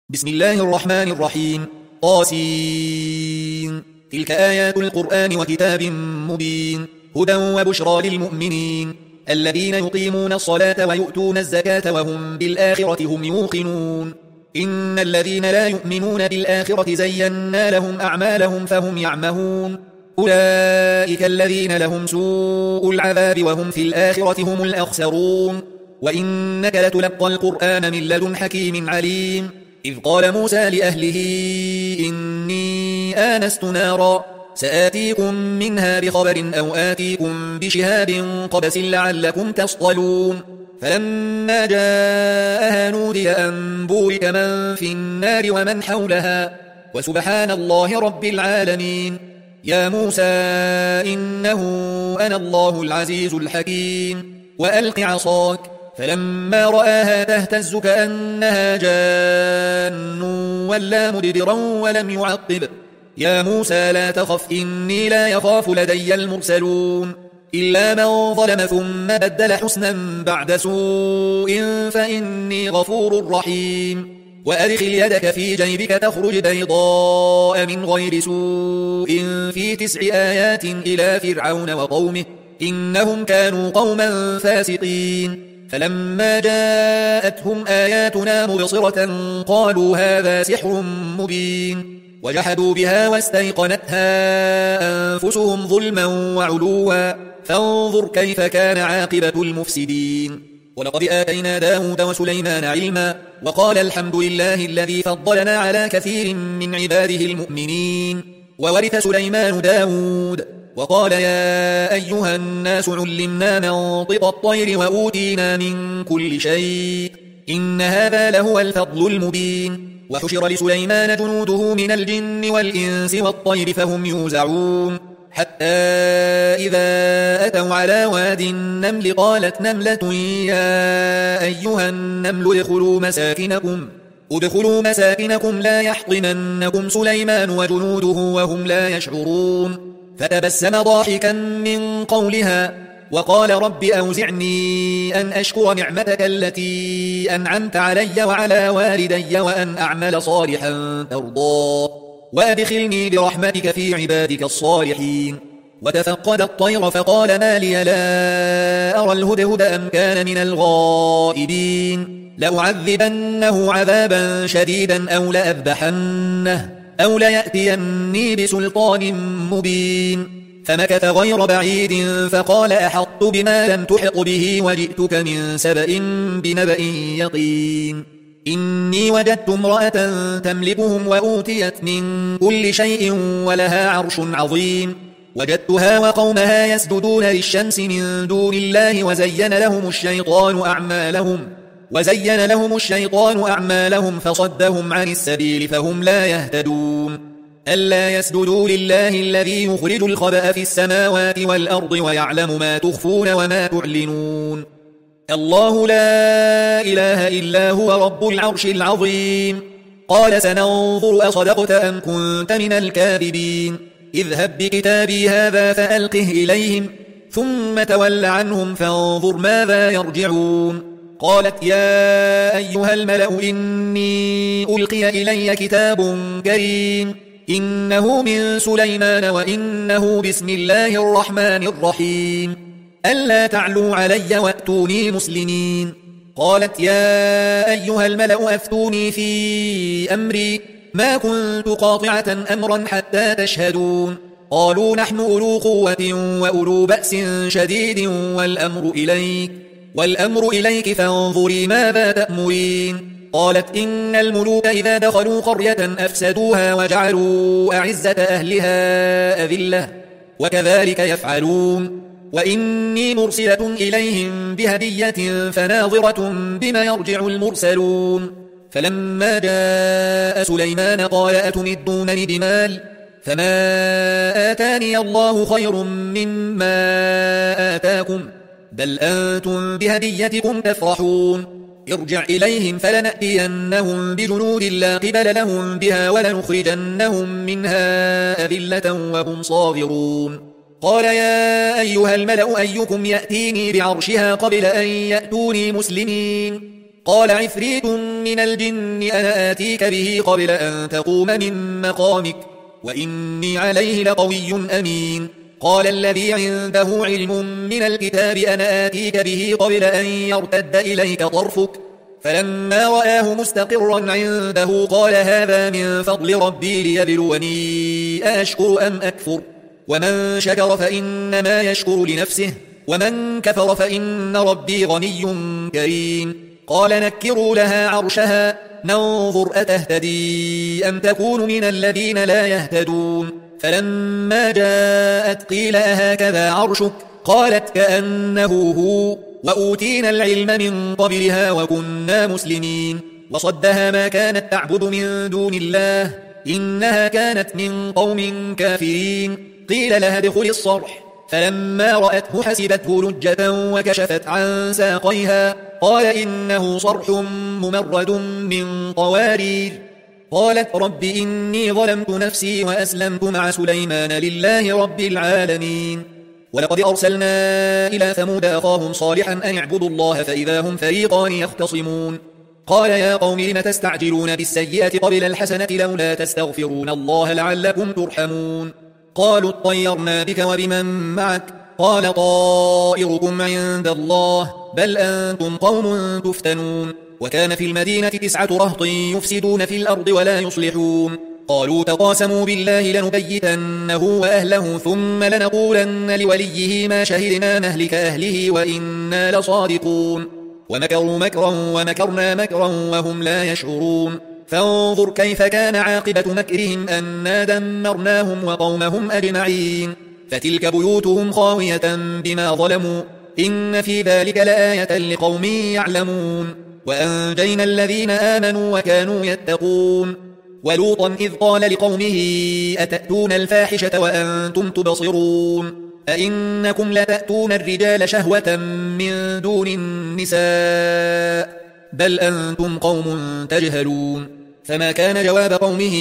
بسم الله الرحمن الرحيم. طاسين. تلك آيات القرآن وكتاب مبين هدى وبشرى للمؤمنين الذين يقيمون الصلاة ويؤتون الزكاة وهم بالآخرة هم يوقنون. إن الذين لا يؤمنون بالآخرة زينا لهم أعمالهم فهم يعمهون. أولئك الذين لهم سوء العذاب وهم في الآخرة هم الأخسرون. وإنك لتلقى القرآن من لدن حكيم عليم. إذ قال موسى لأهله إني آنست نارا سآتيكم منها بخبر أو آتيكم بشهاب قبس لعلكم تصطلون. فلما جاءها نودي أن بورك من في النار ومن حولها وسبحان الله رب العالمين. يا موسى إنه أنا الله العزيز الحكيم وألق عصاك فلما رآها تهتز كأنها جان ولا مدبرا ولم يعقب. يا موسى لا تخف إني لا يخاف لدي المرسلون إلا من ظلم ثم بدل حسنا بعد سوء فإني غفور رحيم. وأدخل يدك في جيبك تخرج بيضاء من غير سوء في 9 آيات إلى فرعون وقومه إنهم كانوا قوما فاسقين. فلما جاءتهم آياتنا مبصرة قالوا هذا سحر مبين وجحدوا بها واستيقنتها أنفسهم ظلما وعلوا فانظر كيف كان عاقبة المفسدين. ولقد آتينا داود وسليمان علما وقال الحمد لله الذي فضلنا على كثير من عباده المؤمنين. وورث سليمان داود وقال يا أيها الناس علمنا منطق الطير وأوتينا من كل شيء إن هذا لهو الفضل المبين. وحشر لسليمان جنوده من الجن والإنس والطير فهم يوزعون حتى إذا أتوا على واد النمل قالت نملة يا أيها النمل ادخلوا مساكنكم لا يحطمنكم سليمان وجنوده وهم لا يشعرون. فتبسم ضاحكا من قولها وقال رب أوزعني أن أشكر نعمتك التي أنعمت علي وعلى والدي وأن أعمل صالحا ترضاه وأدخلني برحمتك في عبادك الصالحين. وتفقد الطير فقال ما لي لا أرى الهدهد أم كان من الغائبين لأعذبنه عذابا شديدا أو لأذبحنه أو ليأتيني بسلطان مبين. فمكث غير بعيد فقال أحطت بما لم تحط به وجئتك من سبأ بنبأ يقين. إني وجدت امرأة تملكهم وأوتيت من كل شيء ولها عرش عظيم. وجدتها وقومها يسجدون للشمس من دون الله وزين لهم الشيطان أعمالهم فصدهم عن السبيل فهم لا يهتدون. ألا يسجدوا لله الذي يخرج الخبأ في السماوات والأرض ويعلم ما تخفون وما تعلنون. الله لا إله إلا هو رب العرش العظيم. قال سننظر أصدقت أم كنت من الكاذبين اذهب بكتابي هذا فألقه إليهم ثم تول عنهم فانظر ماذا يرجعون. قالت يا أيها الملأ إني ألقي إلي كتاب كريم إنه من سليمان وإنه بسم الله الرحمن الرحيم ألا تعلوا علي وأتوني مسلمين. قالت يا أيها الملأ أفتوني في أمري ما كنت قاطعة أمرا حتى تشهدون. قالوا نحن أولو قوة وأولو بأس شديد والأمر إليك فانظري ماذا تأمرين. قالت إن الملوك إذا دخلوا قرية أفسدوها وجعلوا أعزة أهلها أذلة وكذلك يفعلون. وإني مرسلة إليهم بهدية فناظرة بما يرجع المرسلون. فلما جاء سليمان قال أتمدونني بمال فما آتاني الله خير مما آتاكم بل أنتم بهديتكم تفرحون. ارجع إليهم فلنأتينهم بجنود لا قبل لهم بها ولنخرجنهم منها أذلة وهم صاغرون. قال يا أيها الملأ أيكم يأتيني بعرشها قبل أن يأتوني مسلمين قال عفريت من الجن أنا آتيك به قبل أن تقوم من مقامك وإني عليه لقوي أمين. قال الذي عنده علم من الكتاب أنا آتيك به قبل أن يرتد إليك طرفك فلما رآه مستقرا عنده قال هذا من فضل ربي ليبلوني أشكر أم أكفر ومن شكر فإنما يشكر لنفسه ومن كفر فإن ربي غني كريم. قال نكروا لها عرشها ننظر أتهتدي أم تكون من الذين لا يهتدون. فلما جاءت قيل أهكذا عرشك قالت كأنه هو وأوتينا العلم من قبلها وكنا مسلمين. وصدها ما كانت تعبد من دون الله إنها كانت من قوم كافرين. قيل لها ادخل الصرح فلما رأته حسبته لجة وكشفت عن ساقيها قال إنه صرح ممرد من قوارير. قالت رب إني ظلمت نفسي وأسلمت مع سليمان لله رب العالمين. ولقد أرسلنا إلى ثمود أخاهم صالحا أن اعبدوا الله فإذا هم فريقان يختصمون. قال يا قوم لم تستعجلون بالسيئة قبل الحسنة لولا تستغفرون الله لعلكم ترحمون. قالوا اطيرنا بك وبمن معك قال طائركم عند الله بل أنتم قوم تفتنون. وكان في المدينة 9 رهط يفسدون في الأرض ولا يصلحون. قالوا تقاسموا بالله لنبيتنه وأهله ثم لنقولن لوليه ما شهدنا مهلك أهله وإنا لصادقون. ومكروا مكرا ومكرنا مكرا وهم لا يشعرون. فانظر كيف كان عاقبة مكرهم أنا دمرناهم وقومهم أجمعين. فتلك بيوتهم خاوية بما ظلموا إن في ذلك لآية لقوم يعلمون. وأنجينا الذين آمنوا وكانوا يتقون. ولوطا إذ قال لقومه أتأتون الفاحشة وأنتم تبصرون أئنكم لتأتون الرجال شهوة من دون النساء بل أنتم قوم تجهلون. فما كان جواب قومه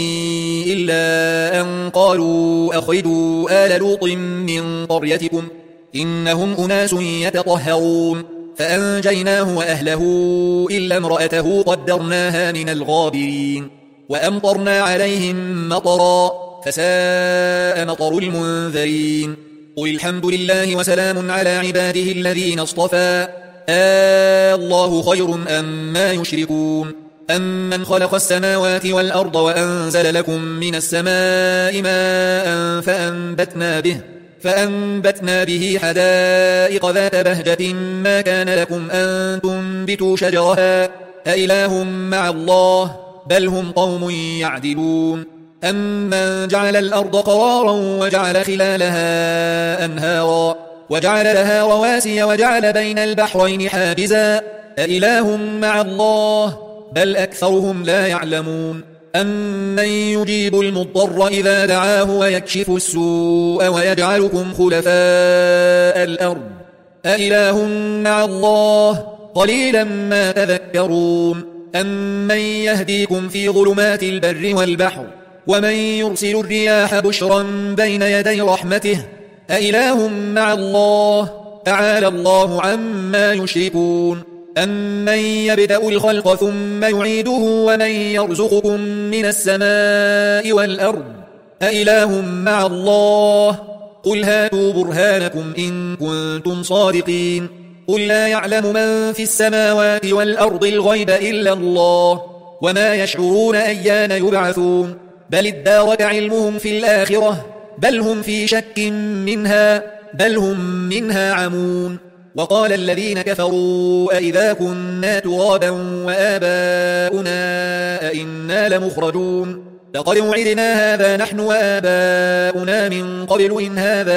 إلا أن قالوا أخرجوا آل لوط من قريتكم إنهم أناس يتطهرون. فأنجيناه وأهله إلا امرأته قدرناها من الغابرين. وأمطرنا عليهم مطرا فساء مطر المنذرين. قل الحمد لله وسلام على عباده الذين اصطفى الله خير أما يشركون. أمن خلق السماوات والأرض وأنزل لكم من السماء ماء فأنبتنا به حدائق ذات بهجة ما كان لكم أن تنبتوا شجرها أإله مع الله بل هم قوم يعدلون. أمن جعل الأرض قرارا وجعل خلالها أنهارا وجعل لها رواسي وجعل بين البحرين حاجزا أإله مع الله بل أكثرهم لا يعلمون. أمن يجيب المضطر إذا دعاه ويكشف السوء ويجعلكم خلفاء الأرض أإله مع الله قليلا ما تذكرون. أمن يهديكم في ظلمات البر والبحر ومن يرسل الرياح بشرا بين يدي رحمته أإله مع الله تعالى الله عما يشركون. أمن يبدأ الخلق ثم يعيده ومن يرزقكم من السماء والأرض أإله مع الله قل هاتوا برهانكم إن كنتم صادقين. قل لا يعلم من في السماوات والأرض الغيب إلا الله وما يشعرون أيان يبعثون بل ادارك علمهم في الآخرة بل هم في شك منها بل هم منها عمون. وقال الذين كفروا أئذا كنا ترابا وآباؤنا أئنا لمخرجون لقد وعدنا هذا نحن وآباؤنا من قبل إن هذا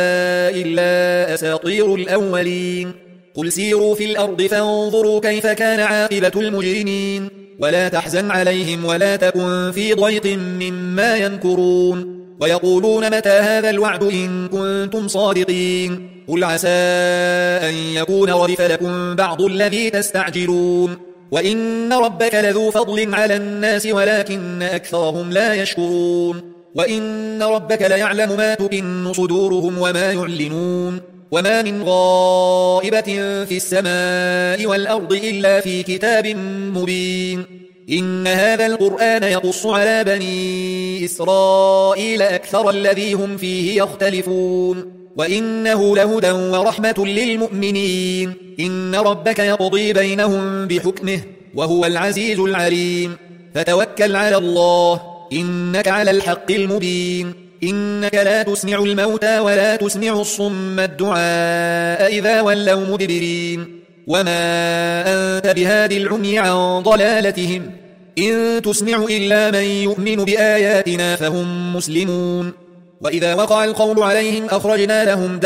إلا أساطير الأولين. قل سيروا في الأرض فانظروا كيف كان عاقبة المجرمين ولا تحزن عليهم ولا تكن في ضيق مما يمكرون. ويقولون متى هذا الوعد إن كنتم صادقين قل عسى أن يكون ردف لكم بعض الذي تستعجلون وإن ربك لذو فضل على الناس ولكن أكثرهم لا يشكرون. وإن ربك ليعلم ما تكن صدورهم وما يعلنون وما من غائبة في السماء والأرض إلا في كتاب مبين إن هذا القرآن يقص على بني إسرائيل أكثر الذي هم فيه يختلفون وإنه لهدى ورحمة للمؤمنين إن ربك يقضي بينهم بحكمه وهو العزيز العليم فتوكل على الله إنك على الحق المبين إنك لا تسمع الموتى ولا تسمع الصم الدعاء إذا ولوا مدبرين وما أنت بهاد العمي عن ضلالتهم إن تسمع إلا من يؤمن بآياتنا فهم مسلمون وإذا وقع القول عليهم أخرجنا لهم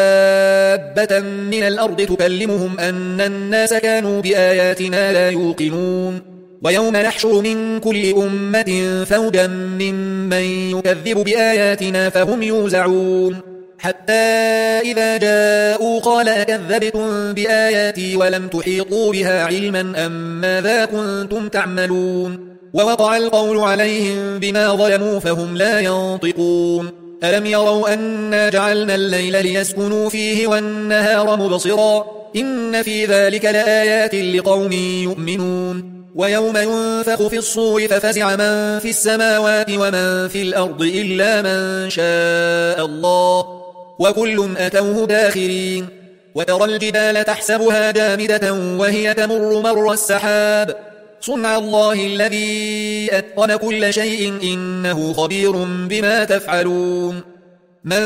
دابة من الأرض تكلمهم أن الناس كانوا بآياتنا لا يوقنون ويوم نحشر من كل أمة فوجا ممن يكذب بآياتنا فهم يوزعون حتى إذا جاءوا قال أكذبتم بآياتي ولم تحيطوا بها علما أم ماذا كنتم تعملون ووقع القول عليهم بما ظلموا فهم لا ينطقون ألم يروا أنا جعلنا الليل ليسكنوا فيه والنهار مبصرا إن في ذلك لآيات لقوم يؤمنون ويوم ينفخ في الصور ففزع من في السماوات ومن في الأرض إلا من شاء الله وكل أتوه داخرين وترى الجبال تحسبها جامدة وهي تمر مر السحاب صنع الله الذي أتقن كل شيء إنه خبير بما تفعلون من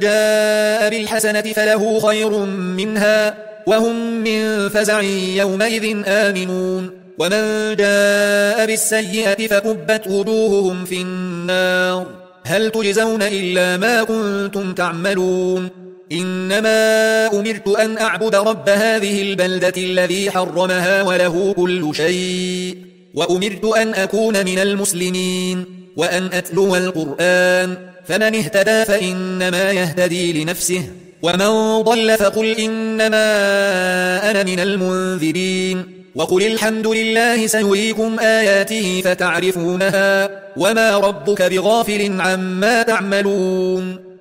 جاء بالحسنة فله خير منها وهم من فزع يومئذ آمنون ومن جاء بالسيئة فكبت وجوههم في النار هل تجزون إلا ما كنتم تعملون إنما أمرت أن أعبد رب هذه البلدة الذي حرمها وله كل شيء وأمرت أن أكون من المسلمين وأن أتلو القرآن فمن اهتدى فإنما يهتدي لنفسه ومن ضل فقل إنما أنا من المنذرين وقل الحمد لله سيريكم آياته فتعرفونها وما ربك بغافل عما تعملون